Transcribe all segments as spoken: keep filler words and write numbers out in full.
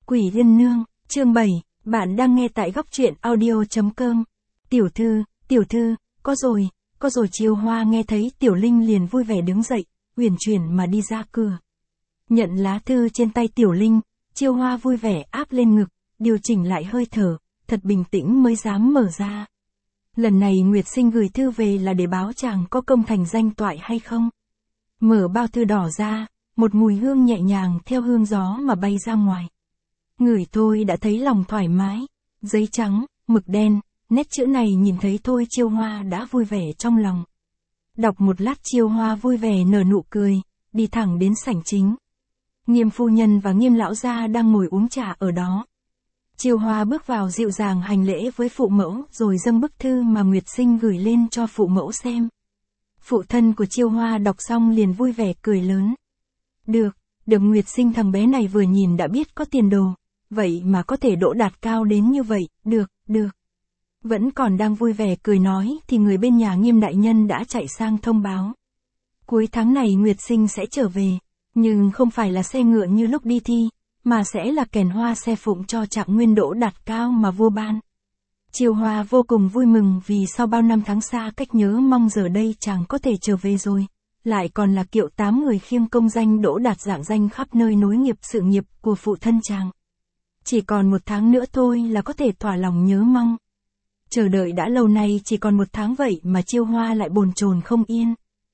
Quỷ Liên Nương, chương bảy, bạn đang nghe tại góc truyện audio chấm com. Tiểu thư, tiểu thư, có rồi, có rồi. Chiêu Hoa nghe thấy Tiểu Linh liền vui vẻ đứng dậy, uyển chuyển mà đi ra cửa. Nhận lá thư trên tay Tiểu Linh, Chiêu Hoa vui vẻ áp lên ngực, điều chỉnh lại hơi thở, thật bình tĩnh mới dám mở ra. Lần này Nguyệt Sinh gửi thư về là để báo chàng có công thành danh toại hay không. Mở bao thư đỏ ra, một mùi hương nhẹ nhàng theo hương gió mà bay ra ngoài. Ngửi thôi đã thấy lòng thoải mái, giấy trắng, mực đen, nét chữ này nhìn thấy thôi Chiêu Hoa đã vui vẻ trong lòng. Đọc một lát Chiêu Hoa vui vẻ nở nụ cười, đi thẳng đến sảnh chính. Nghiêm phu nhân và Nghiêm lão gia đang ngồi uống trà ở đó. Chiêu Hoa bước vào dịu dàng hành lễ với phụ mẫu rồi dâng bức thư mà Nguyệt Sinh gửi lên cho phụ mẫu xem. Phụ thân của Chiêu Hoa đọc xong liền vui vẻ cười lớn. Được, được. Nguyệt Sinh thằng bé này vừa nhìn đã biết có tiền đồ, vậy mà có thể đỗ đạt cao đến như vậy, được, được. Vẫn còn đang vui vẻ cười nói thì người bên nhà Nghiêm đại nhân đã chạy sang thông báo. Cuối tháng này Nguyệt Sinh sẽ trở về, nhưng không phải là xe ngựa như lúc đi thi, mà sẽ là kèn hoa xe phụng cho Trạng Nguyên đỗ đạt cao mà vua ban. Chiêu Hoa vô cùng vui mừng vì sau bao năm tháng xa cách nhớ mong giờ đây chàng có thể trở về rồi, lại còn là kiệu tám người khiêng công danh đỗ đạt giảng danh khắp nơi nối nghiệp sự nghiệp của phụ thân chàng. Chỉ còn một tháng nữa thôi là có thể thỏa lòng nhớ mong. Chờ đợi đã lâu nay chỉ còn một tháng vậy mà Chiêu Hoa lại bồn chồn không yên.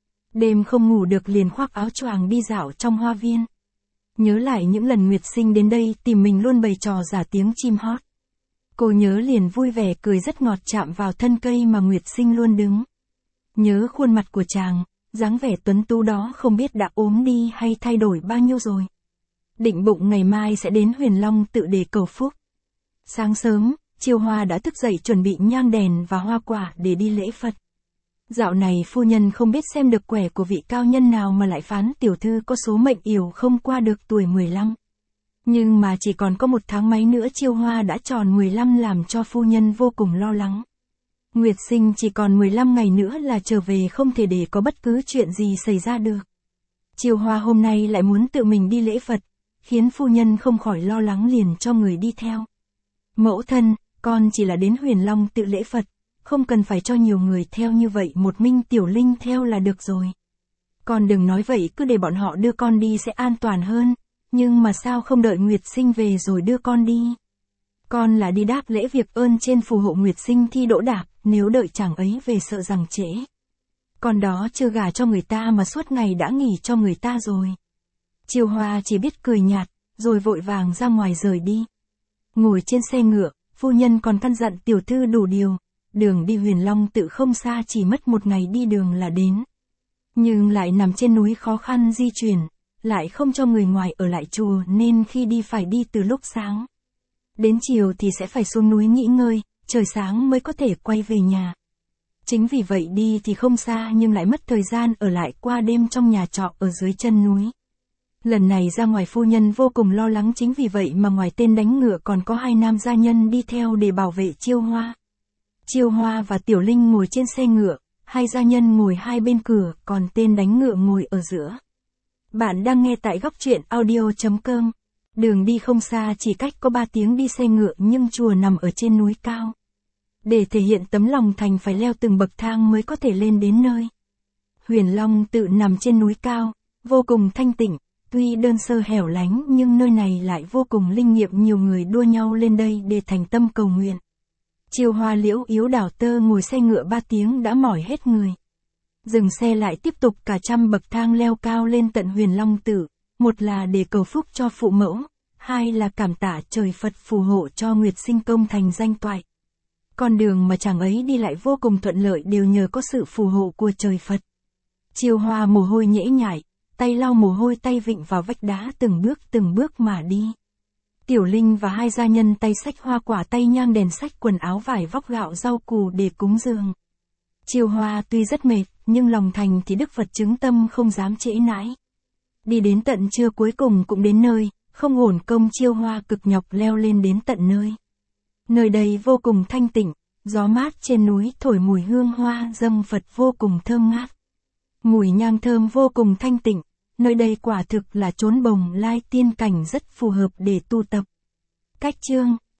Đêm không ngủ được liền khoác áo choàng đi dạo trong hoa viên. Nhớ lại những lần Nguyệt Sinh đến đây tìm mình luôn bày trò giả tiếng chim hót. Cô nhớ liền vui vẻ cười rất ngọt chạm vào thân cây mà Nguyệt Sinh luôn đứng. Nhớ khuôn mặt của chàng, dáng vẻ tuấn tú đó không biết đã ốm đi hay thay đổi bao nhiêu rồi. Định bụng ngày mai sẽ đến Huyền Long tự để cầu phúc. Sáng sớm, Chiêu Hoa đã thức dậy chuẩn bị nhang đèn và hoa quả để đi lễ Phật. Dạo này phu nhân không biết xem được quẻ của vị cao nhân nào mà lại phán tiểu thư có số mệnh yểu không qua được tuổi mười lăm. Nhưng mà chỉ còn có một tháng mấy nữa Chiêu Hoa đã tròn mười lăm làm cho phu nhân vô cùng lo lắng. Nguyệt Sinh chỉ còn mười lăm ngày nữa là trở về, không thể để có bất cứ chuyện gì xảy ra được. Chiêu Hoa hôm nay lại muốn tự mình đi lễ Phật, khiến phu nhân không khỏi lo lắng liền cho người đi theo. Mẫu thân, con chỉ là đến Huyền Long tự lễ Phật, không cần phải cho nhiều người theo như vậy, một mình Tiểu Linh theo là được rồi. Con đừng nói vậy, cứ để bọn họ đưa con đi sẽ an toàn hơn, nhưng mà sao không đợi Nguyệt Sinh về rồi đưa con đi? Con là đi đáp lễ việc ơn trên phù hộ Nguyệt Sinh thi đỗ đạt, nếu đợi chàng ấy về sợ rằng trễ. Con đó chưa gả cho người ta mà suốt ngày đã nghỉ cho người ta rồi. Chiêu Hoa chỉ biết cười nhạt, rồi vội vàng ra ngoài rời đi. Ngồi trên xe ngựa, phu nhân còn căn dặn tiểu thư đủ điều, đường đi Huyền Long tự không xa, chỉ mất một ngày đi đường là đến. Nhưng lại nằm trên núi khó khăn di chuyển, lại không cho người ngoài ở lại chùa nên khi đi phải đi từ lúc sáng. Đến chiều thì sẽ phải xuống núi nghỉ ngơi, trời sáng mới có thể quay về nhà. Chính vì vậy đi thì không xa nhưng lại mất thời gian ở lại qua đêm trong nhà trọ ở dưới chân núi. Lần này ra ngoài phu nhân vô cùng lo lắng, chính vì vậy mà ngoài tên đánh ngựa còn có hai nam gia nhân đi theo để bảo vệ Chiêu Hoa. Chiêu Hoa và Tiểu Linh ngồi trên xe ngựa, hai gia nhân ngồi hai bên cửa, còn tên đánh ngựa ngồi ở giữa. Bạn đang nghe tại góc truyện audio chấm com. Đường đi không xa, chỉ cách có ba tiếng đi xe ngựa, nhưng chùa nằm ở trên núi cao. Để thể hiện tấm lòng thành phải leo từng bậc thang mới có thể lên đến nơi. Huyền Long tự nằm trên núi cao, vô cùng thanh tịnh, tuy đơn sơ hẻo lánh nhưng nơi này lại vô cùng linh nghiệm, nhiều người đua nhau lên đây để thành tâm cầu nguyện. Chiêu Hoa liễu yếu đảo tơ ngồi xe ngựa ba tiếng đã mỏi hết người. Dừng xe lại tiếp tục cả trăm bậc thang leo cao lên tận Huyền Long tự, một là để cầu phúc cho phụ mẫu, hai là cảm tạ trời Phật phù hộ cho Nguyệt Sinh công thành danh toại. Con đường mà chàng ấy đi lại vô cùng thuận lợi đều nhờ có sự phù hộ của trời Phật. Chiêu Hoa mồ hôi nhễ nhại, tay lau mồ hôi, tay vịn vào vách đá, từng bước từng bước mà đi. Tiểu Linh và hai gia nhân tay xách hoa quả, tay nhang đèn, xách quần áo vải vóc gạo rau củ để cúng dường. Chiêu Hoa tuy rất mệt, nhưng lòng thành thì Đức Phật chứng tâm không dám trễ nãi. Đi đến tận trưa cuối cùng cũng đến nơi, không uổng công Chiêu Hoa cực nhọc leo lên đến tận nơi. Nơi đây vô cùng thanh tịnh, gió mát trên núi thổi mùi hương hoa dâng Phật vô cùng thơm ngát. Mùi nhang thơm vô cùng thanh tịnh, nơi đây quả thực là chốn bồng lai tiên cảnh, rất phù hợp để tu tập. Cách chương